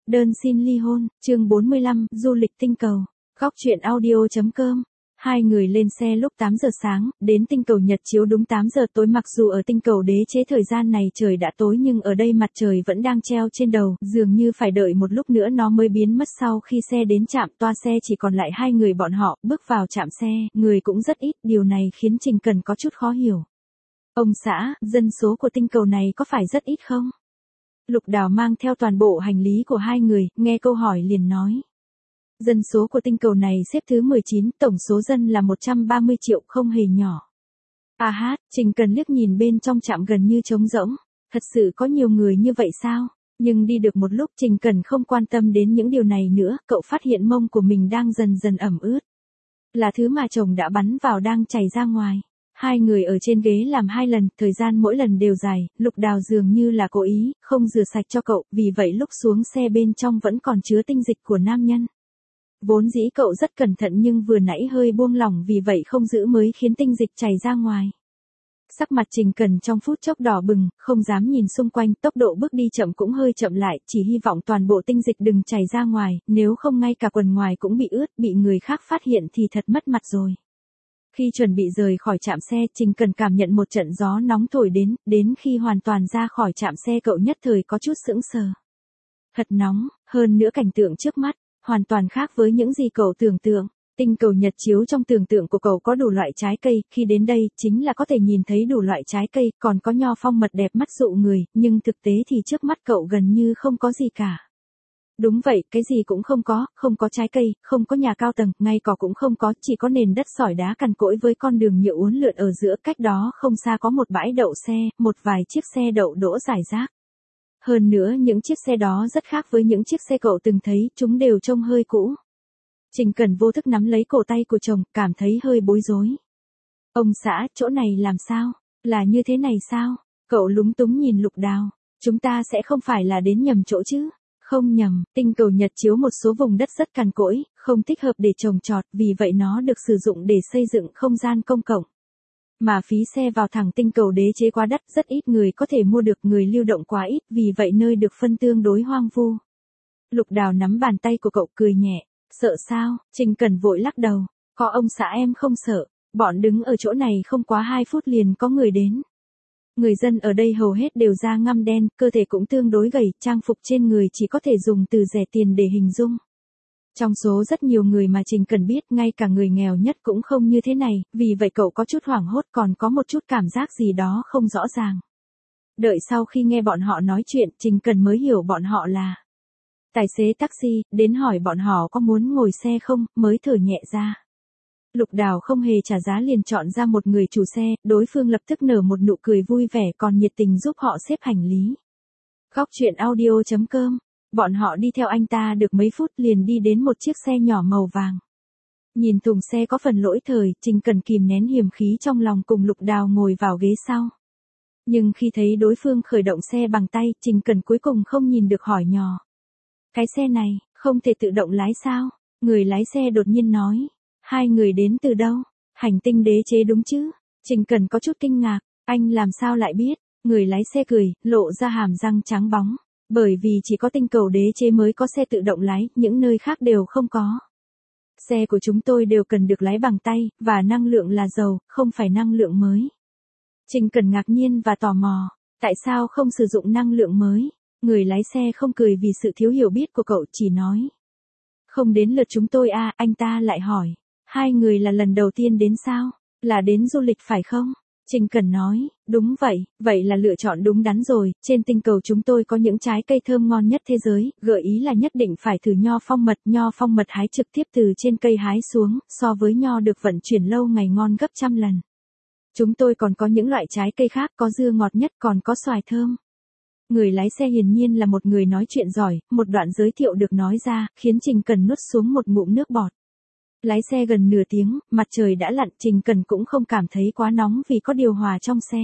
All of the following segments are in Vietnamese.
Đơn xin ly hôn, chương 45, du lịch tinh cầu. Góc truyện audio.com. Hai người lên xe lúc 8 giờ sáng, đến tinh cầu Nhật chiếu đúng 8 giờ tối. Mặc dù ở tinh cầu đế chế thời gian này trời đã tối nhưng ở đây mặt trời vẫn đang treo trên đầu, dường như phải đợi một lúc nữa nó mới biến mất. Sau khi xe đến trạm toa xe chỉ còn lại hai người bọn họ, bước vào trạm xe, người cũng rất ít, điều này khiến Trình Cần có chút khó hiểu. Ông xã, dân số của tinh cầu này có phải rất ít không? Lục Đào mang theo toàn bộ hành lý của hai người, nghe câu hỏi liền nói. Dân số của tinh cầu này xếp thứ 19, tổng số dân là 130 triệu, không hề nhỏ. Trình Cần liếc nhìn bên trong trạm gần như trống rỗng. Thật sự có nhiều người như vậy sao? Nhưng đi được một lúc Trình Cần không quan tâm đến những điều này nữa, cậu phát hiện mông của mình đang dần dần ẩm ướt. Là thứ mà chồng đã bắn vào đang chảy ra ngoài. Hai người ở trên ghế làm 2 lần, thời gian mỗi lần đều dài, Lục Đào dường như là cố ý, không rửa sạch cho cậu, vì vậy lúc xuống xe bên trong vẫn còn chứa tinh dịch của nam nhân. Vốn dĩ cậu rất cẩn thận nhưng vừa nãy hơi buông lỏng vì vậy không giữ mới khiến tinh dịch chảy ra ngoài. Sắc mặt Trình Cần trong phút chốc đỏ bừng, không dám nhìn xung quanh, tốc độ bước đi chậm cũng hơi chậm lại, chỉ hy vọng toàn bộ tinh dịch đừng chảy ra ngoài, nếu không ngay cả quần ngoài cũng bị ướt, bị người khác phát hiện thì thật mất mặt rồi. Khi chuẩn bị rời khỏi trạm xe, Trình Cần cảm nhận một trận gió nóng thổi đến khi hoàn toàn ra khỏi trạm xe cậu nhất thời có chút sững sờ. Thật nóng, hơn nữa cảnh tượng trước mắt, hoàn toàn khác với những gì cậu tưởng tượng. Tinh cầu Nhật chiếu trong tưởng tượng của cậu có đủ loại trái cây, khi đến đây, chính là có thể nhìn thấy đủ loại trái cây, còn có nho phong mật đẹp mắt dụ người, nhưng thực tế thì trước mắt cậu gần như không có gì cả. Đúng vậy, cái gì cũng không có trái cây, không có nhà cao tầng, ngay cỏ cũng không có, chỉ có nền đất sỏi đá cằn cỗi với con đường nhựa uốn lượn ở giữa, cách đó không xa có một bãi đậu xe, một vài chiếc xe đậu đỗ rải rác. Hơn nữa những chiếc xe đó rất khác với những chiếc xe cậu từng thấy, chúng đều trông hơi cũ. Trình Cần vô thức nắm lấy cổ tay của chồng, cảm thấy hơi bối rối. Ông xã, chỗ này làm sao? Là như thế này sao? Cậu lúng túng nhìn Lục Đào. Chúng ta sẽ không phải là đến nhầm chỗ chứ? Không nhầm, tinh cầu Nhật chiếu một số vùng đất rất cằn cỗi, không thích hợp để trồng trọt, vì vậy nó được sử dụng để xây dựng không gian công cộng. Mà phí xe vào thẳng tinh cầu đế chế quá đắt, rất ít người có thể mua được, người lưu động quá ít, vì vậy nơi được phân tương đối hoang vu. Lục Đào nắm bàn tay của cậu cười nhẹ. Sợ sao? Trình Cần vội lắc đầu. Có ông xã em không sợ, bọn đứng ở chỗ này không quá 2 phút liền có người đến. Người dân ở đây hầu hết đều da ngăm đen, cơ thể cũng tương đối gầy, trang phục trên người chỉ có thể dùng từ rẻ tiền để hình dung. Trong số rất nhiều người mà Trình Cần biết, ngay cả người nghèo nhất cũng không như thế này, vì vậy cậu có chút hoảng hốt, còn có một chút cảm giác gì đó không rõ ràng. Đợi sau khi nghe bọn họ nói chuyện, Trình Cần mới hiểu bọn họ là tài xế taxi, đến hỏi bọn họ có muốn ngồi xe không, mới thở nhẹ ra. Lục Đào không hề trả giá liền chọn ra một người chủ xe, đối phương lập tức nở một nụ cười vui vẻ còn nhiệt tình giúp họ xếp hành lý. Góc truyện audio.com. Bọn họ đi theo anh ta được mấy phút liền đi đến một chiếc xe nhỏ màu vàng. Nhìn thùng xe có phần lỗi thời, Trình Cần kìm nén hiềm khí trong lòng cùng Lục Đào ngồi vào ghế sau. Nhưng khi thấy đối phương khởi động xe bằng tay, Trình Cần cuối cùng không nhìn được hỏi nhỏ. Cái xe này, không thể tự động lái sao? Người lái xe đột nhiên nói. Hai người đến từ đâu? Hành tinh đế chế đúng chứ? Trình Cần có chút kinh ngạc. Anh làm sao lại biết? Người lái xe cười, lộ ra hàm răng trắng bóng. Bởi vì chỉ có tinh cầu đế chế mới có xe tự động lái, những nơi khác đều không có. Xe của chúng tôi đều cần được lái bằng tay, và năng lượng là dầu, không phải năng lượng mới. Trình Cần ngạc nhiên và tò mò. Tại sao không sử dụng năng lượng mới? Người lái xe không cười vì sự thiếu hiểu biết của cậu, chỉ nói. Không đến lượt chúng tôi à, anh ta lại hỏi. Hai người là lần đầu tiên đến sao? Là đến du lịch phải không? Trình Cần nói, đúng vậy, vậy là lựa chọn đúng đắn rồi, trên tinh cầu chúng tôi có những trái cây thơm ngon nhất thế giới, gợi ý là nhất định phải thử nho phong mật hái trực tiếp từ trên cây hái xuống, so với nho được vận chuyển lâu ngày ngon gấp trăm lần. Chúng tôi còn có những loại trái cây khác, có dưa ngọt nhất, còn có xoài thơm. Người lái xe hiển nhiên là một người nói chuyện giỏi, một đoạn giới thiệu được nói ra, khiến Trình Cần nuốt xuống một ngụm nước bọt. Lái xe gần nửa tiếng, mặt trời đã lặn, Trình Cần cũng không cảm thấy quá nóng vì có điều hòa trong xe.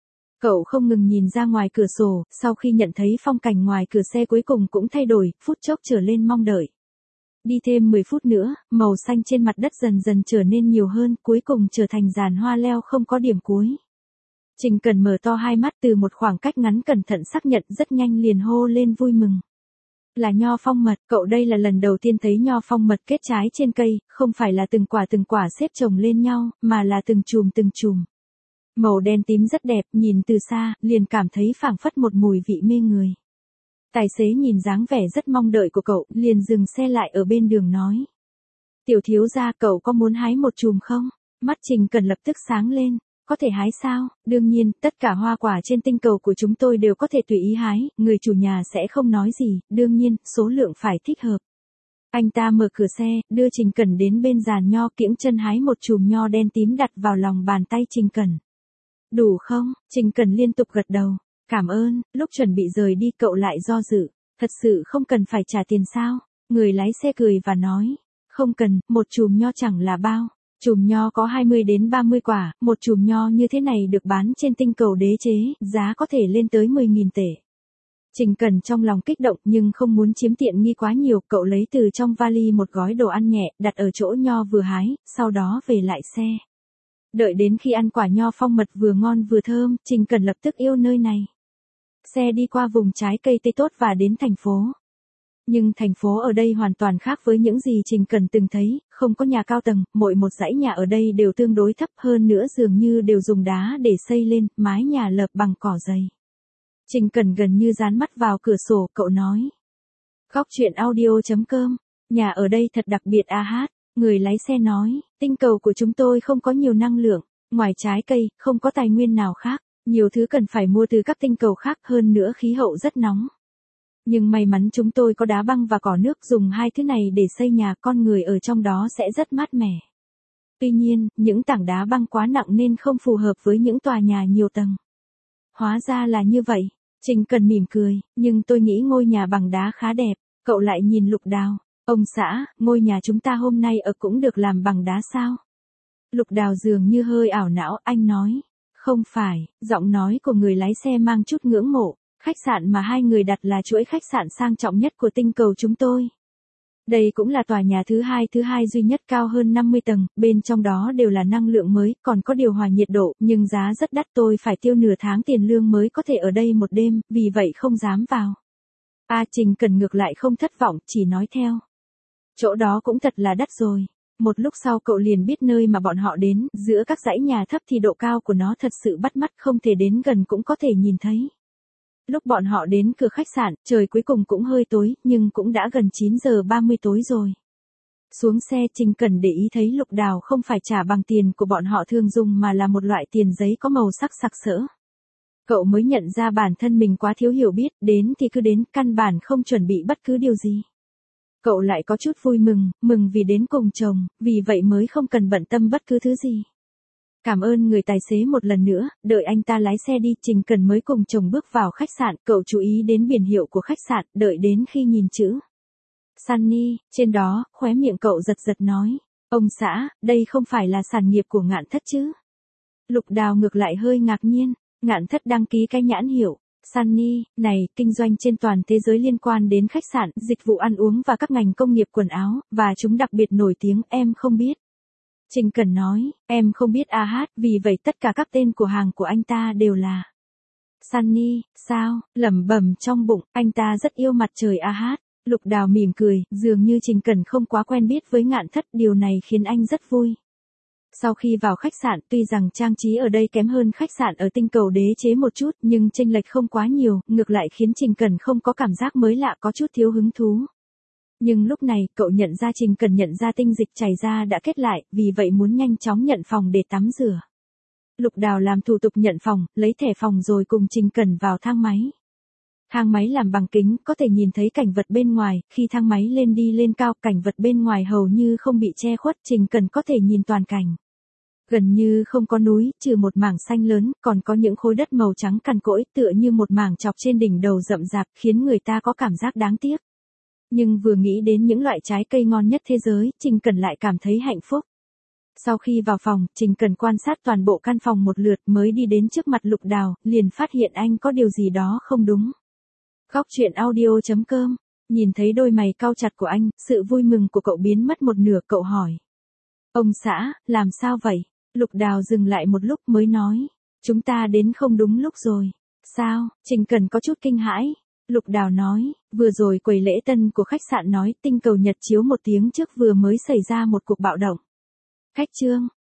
Cậu không ngừng nhìn ra ngoài cửa sổ, sau khi nhận thấy phong cảnh ngoài cửa xe cuối cùng cũng thay đổi, phút chốc trở lên mong đợi. Đi thêm 10 phút nữa, màu xanh trên mặt đất dần dần trở nên nhiều hơn, cuối cùng trở thành giàn hoa leo không có điểm cuối. Trình Cần mở to hai mắt, từ một khoảng cách ngắn cẩn thận xác nhận, rất nhanh liền hô lên vui mừng. Là nho phong mật, cậu đây là lần đầu tiên thấy nho phong mật kết trái trên cây, không phải là từng quả xếp chồng lên nhau, mà là từng chùm. Màu đen tím rất đẹp, nhìn từ xa, liền cảm thấy phảng phất một mùi vị mê người. Tài xế nhìn dáng vẻ rất mong đợi của cậu, liền dừng xe lại ở bên đường nói. Tiểu thiếu gia, cậu có muốn hái một chùm không? Mắt Trình Cẩn lập tức sáng lên. Có thể hái sao? Đương nhiên, tất cả hoa quả trên tinh cầu của chúng tôi đều có thể tùy ý hái, người chủ nhà sẽ không nói gì, đương nhiên, số lượng phải thích hợp. Anh ta mở cửa xe, đưa Trình Cẩn đến bên giàn nho, kiễng chân hái một chùm nho đen tím đặt vào lòng bàn tay Trình Cẩn. Đủ không? Trình Cẩn liên tục gật đầu. Cảm ơn. Lúc chuẩn bị rời đi cậu lại do dự. Thật sự không cần phải trả tiền sao? Người lái xe cười và nói. Không cần, một chùm nho chẳng là bao. Chùm nho có 20 đến 30 quả, một chùm nho như thế này được bán trên tinh cầu đế chế, giá có thể lên tới 10.000 tệ. Trình Cẩn trong lòng kích động nhưng không muốn chiếm tiện nghi quá nhiều, cậu lấy từ trong vali một gói đồ ăn nhẹ, đặt ở chỗ nho vừa hái, sau đó về lại xe. Đợi đến khi ăn quả nho phong mật vừa ngon vừa thơm, Trình Cẩn lập tức yêu nơi này. Xe đi qua vùng trái cây tươi tốt và đến thành phố. Nhưng thành phố ở đây hoàn toàn khác với những gì Trình Cẩn từng thấy, không có nhà cao tầng, mỗi một dãy nhà ở đây đều tương đối thấp, hơn nữa dường như đều dùng đá để xây lên, mái nhà lợp bằng cỏ dày. Trình Cẩn gần như dán mắt vào cửa sổ, cậu nói. Góc chuyện audio.com, nhà ở đây thật đặc biệt a hát. Người lái xe nói, tinh cầu của chúng tôi không có nhiều năng lượng, ngoài trái cây, không có tài nguyên nào khác, nhiều thứ cần phải mua từ các tinh cầu khác, hơn nữa khí hậu rất nóng. Nhưng may mắn chúng tôi có đá băng và cỏ nước, dùng hai thứ này để xây nhà, con người ở trong đó sẽ rất mát mẻ. Tuy nhiên, những tảng đá băng quá nặng nên không phù hợp với những tòa nhà nhiều tầng. Hóa ra là như vậy. Trình Cẩn mỉm cười, nhưng tôi nghĩ ngôi nhà bằng đá khá đẹp. Cậu lại nhìn Lục Đào. Ông xã, ngôi nhà chúng ta hôm nay ở cũng được làm bằng đá sao? Lục Đào dường như hơi ảo não, anh nói. Không phải, giọng nói của người lái xe mang chút ngưỡng mộ. Khách sạn mà hai người đặt là chuỗi khách sạn sang trọng nhất của tinh cầu chúng tôi. Đây cũng là tòa nhà thứ hai duy nhất, cao hơn 50 tầng, bên trong đó đều là năng lượng mới, còn có điều hòa nhiệt độ, nhưng giá rất đắt, tôi phải tiêu nửa tháng tiền lương mới có thể ở đây một đêm, vì vậy không dám vào. Trình Cẩn ngược lại không thất vọng, chỉ nói theo. Chỗ đó cũng thật là đắt rồi. Một lúc sau cậu liền biết nơi mà bọn họ đến, giữa các dãy nhà thấp thì độ cao của nó thật sự bắt mắt, không thể đến gần cũng có thể nhìn thấy. Lúc bọn họ đến cửa khách sạn, trời cuối cùng cũng hơi tối, nhưng cũng đã gần 9 giờ 30 tối rồi. Xuống xe, Trình Cẩn để ý thấy Lục Đào không phải trả bằng tiền của bọn họ thường dùng mà là một loại tiền giấy có màu sắc sặc sỡ. Cậu mới nhận ra bản thân mình quá thiếu hiểu biết, đến thì cứ đến, căn bản không chuẩn bị bất cứ điều gì. Cậu lại có chút vui mừng vì đến cùng chồng, vì vậy mới không cần bận tâm bất cứ thứ gì. Cảm ơn người tài xế một lần nữa, đợi anh ta lái xe đi, Trình Cẩn mới cùng chồng bước vào khách sạn, cậu chú ý đến biển hiệu của khách sạn, đợi đến khi nhìn chữ Sunny, trên đó, khóe miệng cậu giật nói, ông xã, đây không phải là sản nghiệp của Ngạn Thất chứ? Lục Đào ngược lại hơi ngạc nhiên, Ngạn Thất đăng ký cái nhãn hiệu Sunny này, kinh doanh trên toàn thế giới liên quan đến khách sạn, dịch vụ ăn uống và các ngành công nghiệp quần áo, và chúng đặc biệt nổi tiếng, em không biết. Trình Cẩn nói, em không biết vì vậy tất cả các tên của hàng của anh ta đều là Sunny, sao? Lẩm bẩm trong bụng, anh ta rất yêu mặt trời Lục Đào mỉm cười, dường như Trình Cẩn không quá quen biết với Ngạn Thất, điều này khiến anh rất vui. Sau khi vào khách sạn, tuy rằng trang trí ở đây kém hơn khách sạn ở tinh cầu đế chế một chút, nhưng chênh lệch không quá nhiều, ngược lại khiến Trình Cẩn không có cảm giác mới lạ, có chút thiếu hứng thú. Nhưng lúc này, cậu nhận ra Trình Cẩn nhận ra tinh dịch chảy ra đã kết lại, vì vậy muốn nhanh chóng nhận phòng để tắm rửa. Lục Đào làm thủ tục nhận phòng, lấy thẻ phòng rồi cùng Trình Cẩn vào thang máy. Thang máy làm bằng kính, có thể nhìn thấy cảnh vật bên ngoài, khi thang máy đi lên cao, cảnh vật bên ngoài hầu như không bị che khuất, Trình Cẩn có thể nhìn toàn cảnh. Gần như không có núi, trừ một mảng xanh lớn, còn có những khối đất màu trắng cằn cỗi, tựa như một mảng chọc trên đỉnh đầu rậm rạp, khiến người ta có cảm giác đáng tiếc. Nhưng vừa nghĩ đến những loại trái cây ngon nhất thế giới, Trình Cẩn lại cảm thấy hạnh phúc. Sau khi vào phòng, Trình Cẩn quan sát toàn bộ căn phòng một lượt mới đi đến trước mặt Lục Đào, liền phát hiện anh có điều gì đó không đúng. Góc chuyện audio.com, nhìn thấy đôi mày cau chặt của anh, sự vui mừng của cậu biến mất một nửa, cậu hỏi. Ông xã, làm sao vậy? Lục Đào dừng lại một lúc mới nói. Chúng ta đến không đúng lúc rồi. Sao? Trình Cẩn có chút kinh hãi. Lục Đào nói, vừa rồi quầy lễ tân của khách sạn nói tinh cầu nhật chiếu 1 tiếng trước vừa mới xảy ra một cuộc bạo động. Khách Trương,